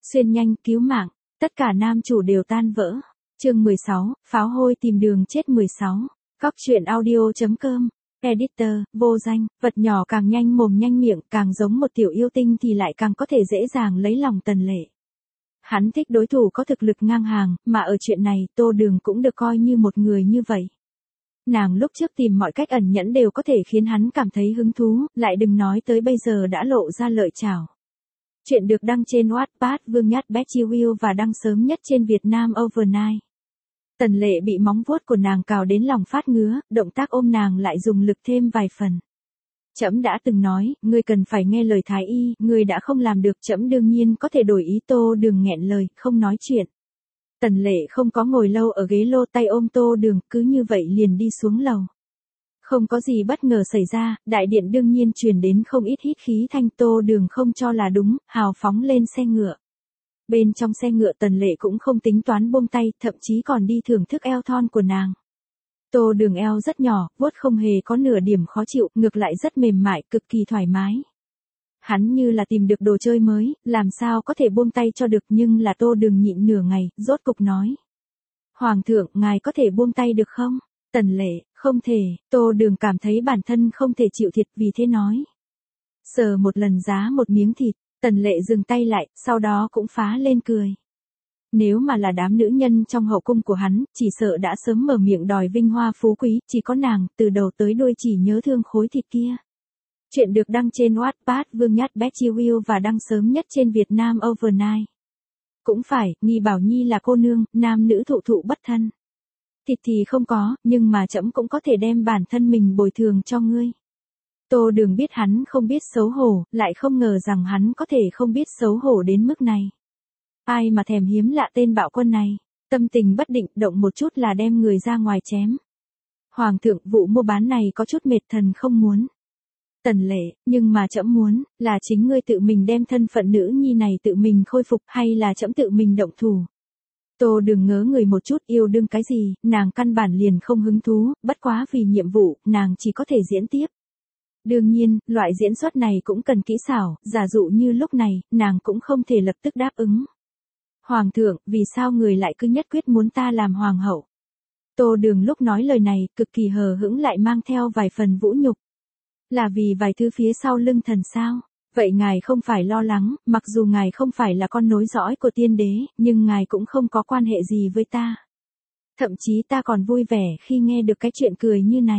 Xuyên nhanh, cứu mạng, tất cả nam chủ đều tan vỡ. Chương 16, pháo hôi tìm đường chết 16. Góc truyện audio.com. Editor, vô danh, vật nhỏ càng nhanh mồm nhanh miệng, càng giống một tiểu yêu tinh thì lại càng có thể dễ dàng lấy lòng Tần Lệ. Hắn thích đối thủ có thực lực ngang hàng, mà ở chuyện này, Tô Đường cũng được coi như một người như vậy. Nàng lúc trước tìm mọi cách ẩn nhẫn đều có thể khiến hắn cảm thấy hứng thú, lại đừng nói tới bây giờ đã lộ ra lợi chảo. Chuyện được đăng trên Wattpad Vương Nhát Betty Will và đăng sớm nhất trên Việt Nam Overnight. Tần Lệ bị móng vuốt của nàng cào đến lòng phát ngứa, động tác ôm nàng lại dùng lực thêm vài phần. Trẫm đã từng nói, ngươi cần phải nghe lời thái y, ngươi đã không làm được, trẫm đương nhiên có thể đổi ý. Tô Đường nghẹn lời, không nói chuyện. Tần Lệ không có ngồi lâu ở ghế lô, tay ôm Tô Đường, cứ như vậy liền đi xuống lầu. Không có gì bất ngờ xảy ra, đại điện đương nhiên truyền đến không ít hít khí thanh. Tô Đường không cho là đúng, hào phóng lên xe ngựa. Bên trong xe ngựa Tần Lệ cũng không tính toán buông tay, thậm chí còn đi thưởng thức eo thon của nàng. Tô Đường eo rất nhỏ, vuốt không hề có nửa điểm khó chịu, ngược lại rất mềm mại, cực kỳ thoải mái. Hắn như là tìm được đồ chơi mới, làm sao có thể buông tay cho được, nhưng là Tô Đường nhịn nửa ngày, rốt cục nói. Hoàng thượng, ngài có thể buông tay được không? Tần Lệ, không thể. Tô Đường cảm thấy bản thân không thể chịu thiệt, vì thế nói. Sờ một lần giá một miếng thịt. Tần Lệ dừng tay lại, sau đó cũng phá lên cười. Nếu mà là đám nữ nhân trong hậu cung của hắn, chỉ sợ đã sớm mở miệng đòi vinh hoa phú quý, chỉ có nàng, từ đầu tới đuôi chỉ nhớ thương khối thịt kia. Chuyện được đăng trên Wattpad Vương Nhát Betty Will và đăng sớm nhất trên Việt Nam Overnight. Cũng phải, Nghi bảo Nhi là cô nương, nam nữ thụ thụ bất thân. Thịt thì không có, nhưng mà trẫm cũng có thể đem bản thân mình bồi thường cho ngươi. Tô Đường biết hắn không biết xấu hổ, lại không ngờ rằng hắn có thể không biết xấu hổ đến mức này. Ai mà thèm hiếm lạ tên bạo quân này, tâm tình bất định, động một chút là đem người ra ngoài chém. Hoàng thượng, vụ mua bán này có chút mệt, thần không muốn. Tần Lệ, nhưng mà trẫm muốn, là chính ngươi tự mình đem thân phận nữ nhi này tự mình khôi phục, hay là trẫm tự mình động thủ. Tô Đường ngớ người một chút, yêu đương cái gì, nàng căn bản liền không hứng thú, bất quá vì nhiệm vụ, nàng chỉ có thể diễn tiếp. Đương nhiên, loại diễn xuất này cũng cần kỹ xảo, giả dụ như lúc này, nàng cũng không thể lập tức đáp ứng. Hoàng thượng, vì sao người lại cứ nhất quyết muốn ta làm hoàng hậu? Tô Đường lúc nói lời này, cực kỳ hờ hững lại mang theo vài phần vũ nhục. Là vì vài thứ phía sau lưng thần sao? Vậy ngài không phải lo lắng, mặc dù ngài không phải là con nối dõi của tiên đế, nhưng ngài cũng không có quan hệ gì với ta. Thậm chí ta còn vui vẻ khi nghe được cái chuyện cười như này.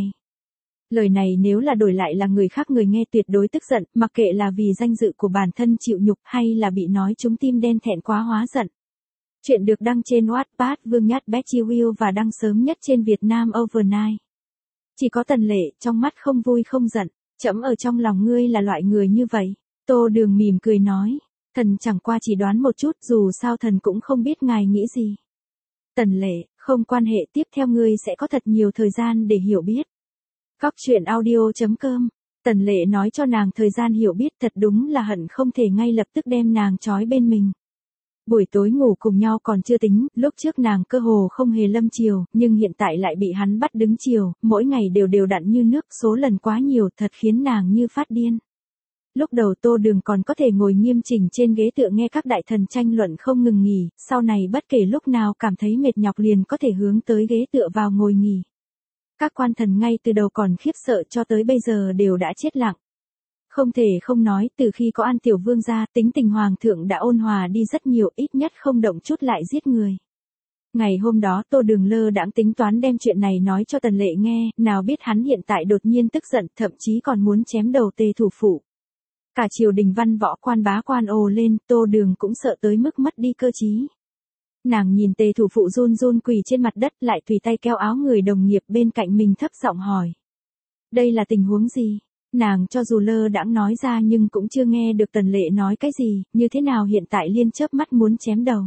Lời này nếu là đổi lại là người khác, người nghe tuyệt đối tức giận, mặc kệ là vì danh dự của bản thân chịu nhục hay là bị nói trúng tim đen thẹn quá hóa giận. Chuyện được đăng trên Wattpad Vương Nhát Betty Will và đăng sớm nhất trên Việt Nam Overnight. Chỉ có Tần Lệ, trong mắt không vui không giận, trẫm ở trong lòng ngươi là loại người như vậy. Tô Đường mỉm cười nói, thần chẳng qua chỉ đoán một chút, dù sao thần cũng không biết ngài nghĩ gì. Tần Lệ, không quan hệ, tiếp theo ngươi sẽ có thật nhiều thời gian để hiểu biết. Góc truyện audio.com. Tần Lệ nói cho nàng thời gian hiểu biết, thật đúng là hận không thể ngay lập tức đem nàng trói bên mình. Buổi tối ngủ cùng nhau còn chưa tính, lúc trước nàng cơ hồ không hề lâm chiều, nhưng hiện tại lại bị hắn bắt đứng chiều, mỗi ngày đều đều đặn như nước, số lần quá nhiều, thật khiến nàng như phát điên. Lúc đầu Tô Đường còn có thể ngồi nghiêm chỉnh trên ghế tựa nghe các đại thần tranh luận không ngừng nghỉ, sau này bất kể lúc nào cảm thấy mệt nhọc liền có thể hướng tới ghế tựa vào ngồi nghỉ. Các quan thần ngay từ đầu còn khiếp sợ cho tới bây giờ đều đã chết lặng. Không thể không nói, từ khi có An Tiểu Vương ra, tính tình hoàng thượng đã ôn hòa đi rất nhiều, ít nhất không động chút lại giết người. Ngày hôm đó Tô Đường lơ đãng tính toán đem chuyện này nói cho Tần Lệ nghe, nào biết hắn hiện tại đột nhiên tức giận, thậm chí còn muốn chém đầu Tề thủ phụ. Cả triều đình văn võ quan bá quan ồ lên, Tô Đường cũng sợ tới mức mất đi cơ trí. Nàng nhìn Tề thủ phụ run run quỳ trên mặt đất, lại tùy tay kéo áo người đồng nghiệp bên cạnh mình thấp giọng hỏi. Đây là tình huống gì? Nàng cho dù lơ đãng nói ra nhưng cũng chưa nghe được Tần Lệ nói cái gì, như thế nào hiện tại liên chớp mắt muốn chém đầu.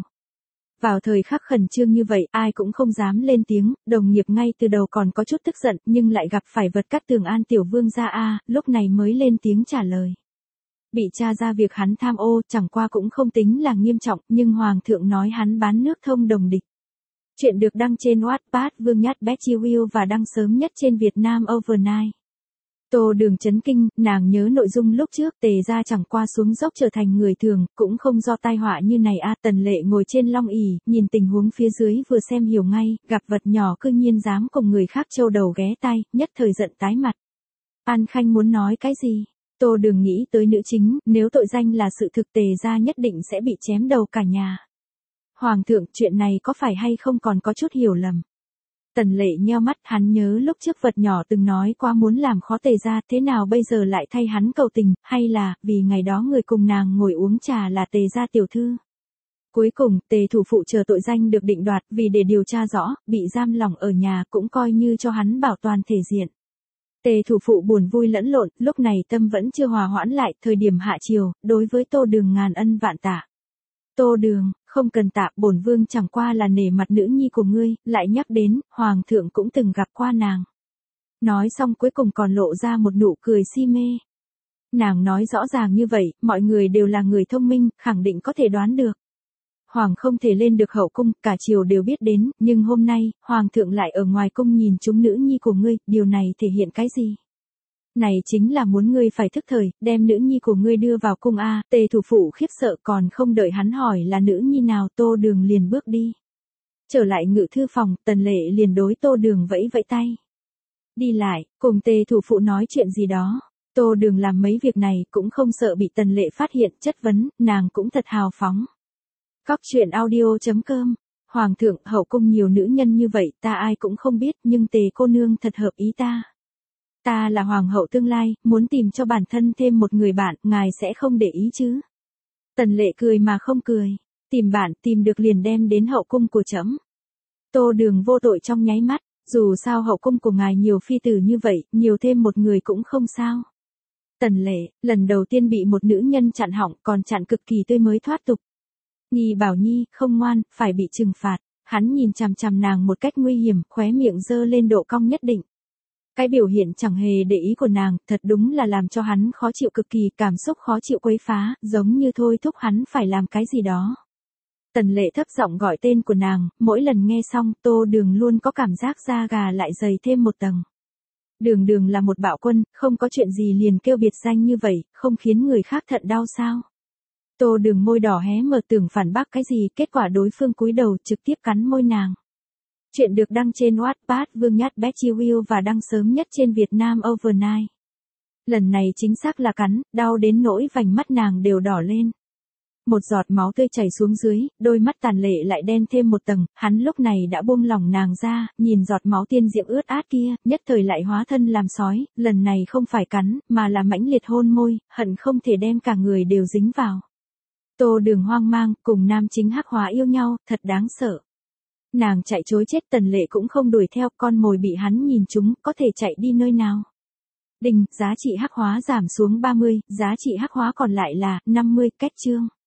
Vào thời khắc khẩn trương như vậy, ai cũng không dám lên tiếng, đồng nghiệp ngay từ đầu còn có chút tức giận, nhưng lại gặp phải vật cát tường An Tiểu Vương ra lúc này mới lên tiếng trả lời. Bị tra ra việc hắn tham ô, chẳng qua cũng không tính là nghiêm trọng, nhưng Hoàng thượng nói hắn bán nước thông đồng địch. Chuyện được đăng trên Wattpad Vương Nhát Betty Will và đăng sớm nhất trên Việt Nam Overnight. Tô Đường chấn kinh, nàng nhớ nội dung lúc trước Tề gia chẳng qua xuống dốc trở thành người thường, cũng không do tai họa như này a. Tần Lệ ngồi trên long ỷ, nhìn tình huống phía dưới vừa xem hiểu ngay, gặp vật nhỏ cư nhiên dám cùng người khác trâu đầu ghé tai, nhất thời giận tái mặt. An Khanh muốn nói cái gì? Tô Đường nghĩ tới nữ chính, nếu tội danh là sự thực Tề gia nhất định sẽ bị chém đầu cả nhà. Hoàng thượng, chuyện này có phải hay không còn có chút hiểu lầm. Tần Lệ nheo mắt, hắn nhớ lúc trước vật nhỏ từng nói qua muốn làm khó Tề gia, thế nào bây giờ lại thay hắn cầu tình, hay là, vì ngày đó người cùng nàng ngồi uống trà là Tề gia tiểu thư. Cuối cùng, Tề thủ phụ chờ tội danh được định đoạt, vì để điều tra rõ, bị giam lỏng ở nhà cũng coi như cho hắn bảo toàn thể diện. Tề thủ phụ buồn vui lẫn lộn, lúc này tâm vẫn chưa hòa hoãn lại, thời điểm hạ chiều, đối với Tô Đường ngàn ân vạn tạ. Tô Đường, không cần tạ, bổn vương chẳng qua là nể mặt nữ nhi của ngươi, lại nhắc đến, hoàng thượng cũng từng gặp qua nàng. Nói xong cuối cùng còn lộ ra một nụ cười si mê. Nàng nói rõ ràng như vậy, mọi người đều là người thông minh, khẳng định có thể đoán được. Hoàng không thể lên được hậu cung, cả triều đều biết đến, nhưng hôm nay, hoàng thượng lại ở ngoài cung nhìn chúng nữ nhi của ngươi, điều này thể hiện cái gì? Này chính là muốn ngươi phải thức thời, đem nữ nhi của ngươi đưa vào cung a. Tề thủ phụ khiếp sợ, còn không đợi hắn hỏi là nữ nhi nào, Tô Đường liền bước đi. Trở lại ngự thư phòng, Tần Lệ liền đối Tô Đường vẫy vẫy tay. Đi lại, cùng Tề thủ phụ nói chuyện gì đó. Tô Đường làm mấy việc này cũng không sợ bị Tần Lệ phát hiện, chất vấn, nàng cũng thật hào phóng. Cóc truyện audio.com. Hoàng thượng, hậu cung nhiều nữ nhân như vậy, ta ai cũng không biết, nhưng Tề cô nương thật hợp ý ta. Ta là hoàng hậu tương lai, muốn tìm cho bản thân thêm một người bạn, ngài sẽ không để ý chứ? Tần Lệ cười mà không cười. Tìm bạn, tìm được liền đem đến hậu cung của trẫm. Tô Đường vô tội trong nháy mắt, dù sao hậu cung của ngài nhiều phi tử như vậy, nhiều thêm một người cũng không sao. Tần Lệ, lần đầu tiên bị một nữ nhân chặn họng, còn chặn cực kỳ tươi mới thoát tục. Nhi bảo Nhi, không ngoan, phải bị trừng phạt. Hắn nhìn chằm chằm nàng một cách nguy hiểm, khóe miệng dơ lên độ cong nhất định. Cái biểu hiện chẳng hề để ý của nàng, thật đúng là làm cho hắn khó chịu cực kỳ, cảm xúc khó chịu quấy phá, giống như thôi thúc hắn phải làm cái gì đó. Tần Lệ thấp giọng gọi tên của nàng, mỗi lần nghe xong, Tô Đường luôn có cảm giác da gà lại dày thêm một tầng. Đường Đường là một bạo quân, không có chuyện gì liền kêu biệt danh như vậy, không khiến người khác thận đau sao? Tô Đường môi đỏ hé mở tưởng phản bác cái gì, kết quả đối phương cúi đầu trực tiếp cắn môi nàng. Chuyện được đăng trên Wattpad Vương Nhát Betty Will và đăng sớm nhất trên Việt Nam Overnight. Lần này chính xác là cắn, đau đến nỗi vành mắt nàng đều đỏ lên. Một giọt máu tươi chảy xuống dưới, đôi mắt Tần Lệ lại đen thêm một tầng, hắn lúc này đã buông lỏng nàng ra, nhìn giọt máu tiên diệm ướt át kia, nhất thời lại hóa thân làm sói, lần này không phải cắn, mà là mãnh liệt hôn môi, hận không thể đem cả người đều dính vào. Tô Đường hoang mang, cùng nam chính hắc hóa yêu nhau, thật đáng sợ. Nàng chạy trối chết, Tần Lệ cũng không đuổi theo, con mồi bị hắn nhìn trúng, có thể chạy đi nơi nào. Đinh, giá trị hắc hóa giảm xuống 30, giá trị hắc hóa còn lại là 50, kết chương.